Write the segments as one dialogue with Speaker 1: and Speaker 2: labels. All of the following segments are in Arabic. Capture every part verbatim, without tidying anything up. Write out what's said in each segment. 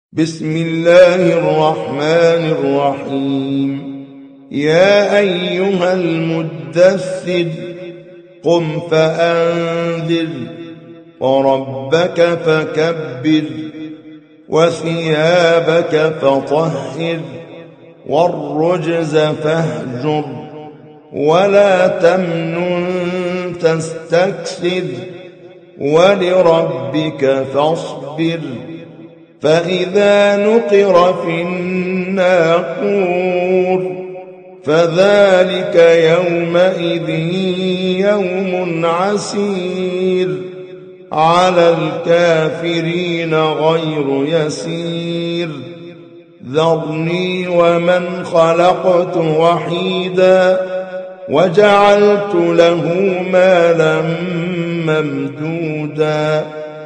Speaker 1: بسم الله الرحمن الرحيم. يا أيها المدثر قم فأنذر وربك فكبر وثيابك فطهر والرجز فاهجر ولا تمنن تستكثر ولربك فاصبر. فإذا نقر في الناقور فذلك يومئذ يوم عسير على الكافرين غير يسير. ذرني ومن خلقت وحيدا وجعلت له مالا ممدودا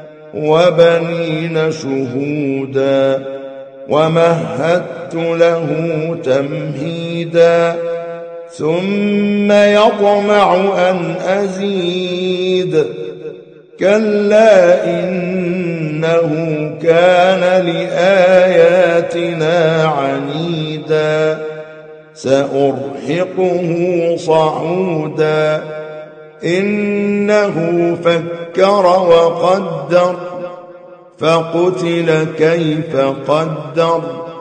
Speaker 1: وبنين شهودا ومهدت له تمهيدا ثم يطمع أن أزيد كلا إنه كان لآياتنا عنيدا سأرهقه صعودا إنه فكر وقدر فقتل كيف قدر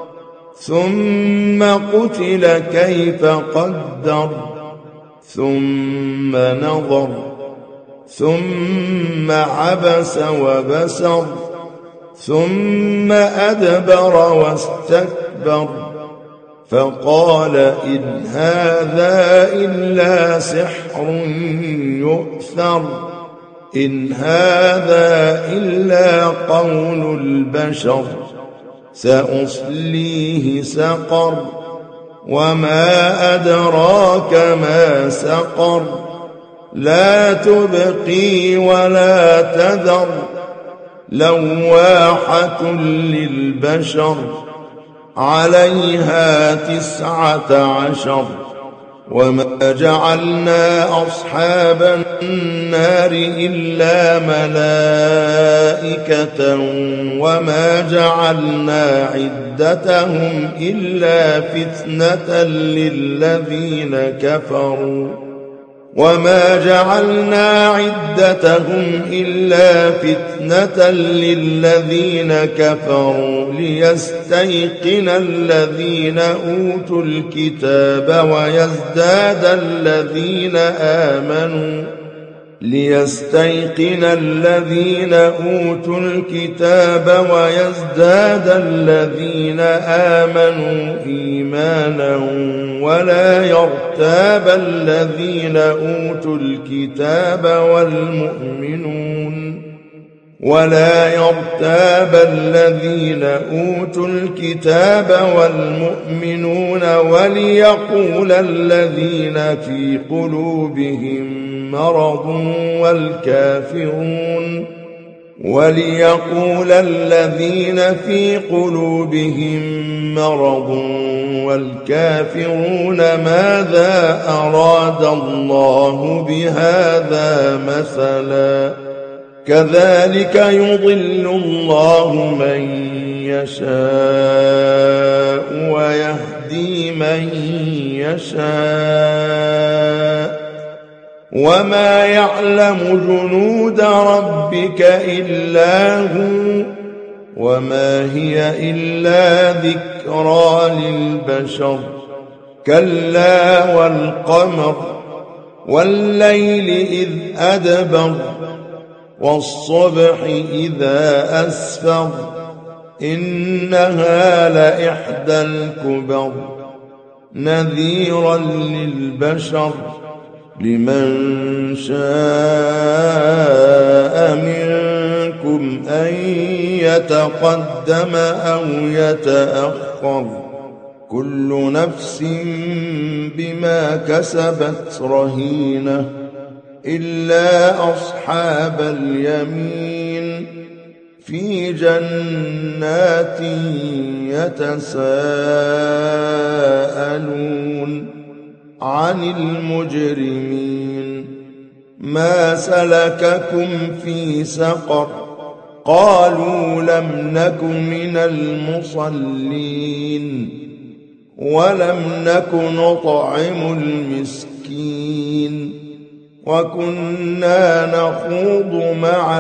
Speaker 1: ثم قتل كيف قدر ثم نظر ثم عبس وبسر ثم أدبر واستكبر فقال إن هذا إلا سحر يؤثر إن هذا إلا قول البشر سأصليه سقر وما أدراك ما سقر لا تبقي ولا تذر لواحة للبشر عليها تسعة عشر. وما جعلنا أصحاب النار إلا ملائكة وما جعلنا عدتهم إلا فتنة للذين كفروا وما جعلنا عدتهم إلا فتنة للذين كفروا ليستيقن الذين أوتوا الكتاب ويزداد الذين آمنوا ليستيقن الذين أوتوا الكتاب ويزداد الذين آمنوا إيمانا ولا يرتاب الذين أوتوا الكتاب والمؤمنون ولا يرتاب الذين أوتوا الكتاب والمؤمنون وليقول الذين في قلوبهم مرض والكافرون وليقول الذين في قلوبهم مرض والكافرون ماذا أراد الله بهذا مثلا كذلك يضل الله من يشاء ويهدي من يشاء وما يعلم جنود ربك إلا هو وما هي إلا ذكرى للبشر كلا والقمر والليل إذ أدبر والصبح إذا أسفر إنها لإحدى الكبر نذيرا للبشر لمن شاء منكم أن يتقدم أو يتأخر كل نفس بما كسبت رهينة إلا أصحاب اليمين في جنات يتساءلون عن المجرمين ما سلككم في سقر قالوا لم نك من المصلين ولم نك نطعم المسكين وكنا نخوض مع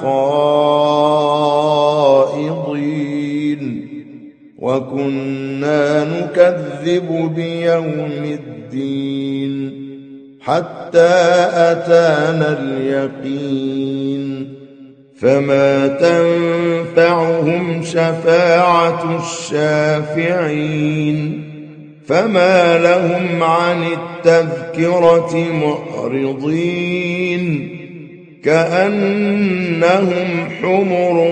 Speaker 1: الخائضين وكنا نكذب بيوم الدين حتى أتانا اليقين فما تنفعهم شفاعة الشافعين فما لهم عن التذكرة معرضين كأنهم حمر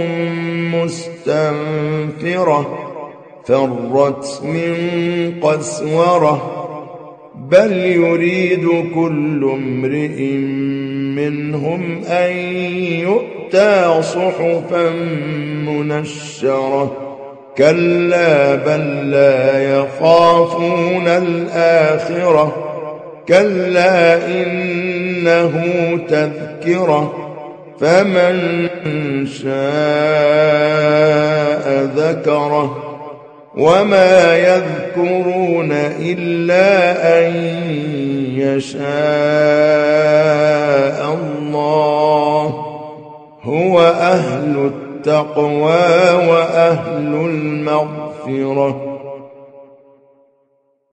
Speaker 1: مستنفرة فرت من قسورة بل يريد كل امرئ منهم أن يؤتى صحفا منشرة كلا بل لا يخافون الآخرة كلا إنه تذكرة فمن شاء ذكره وما يذكرون إلا أن يشاء الله هو أهل التقوى وأهل المغفرة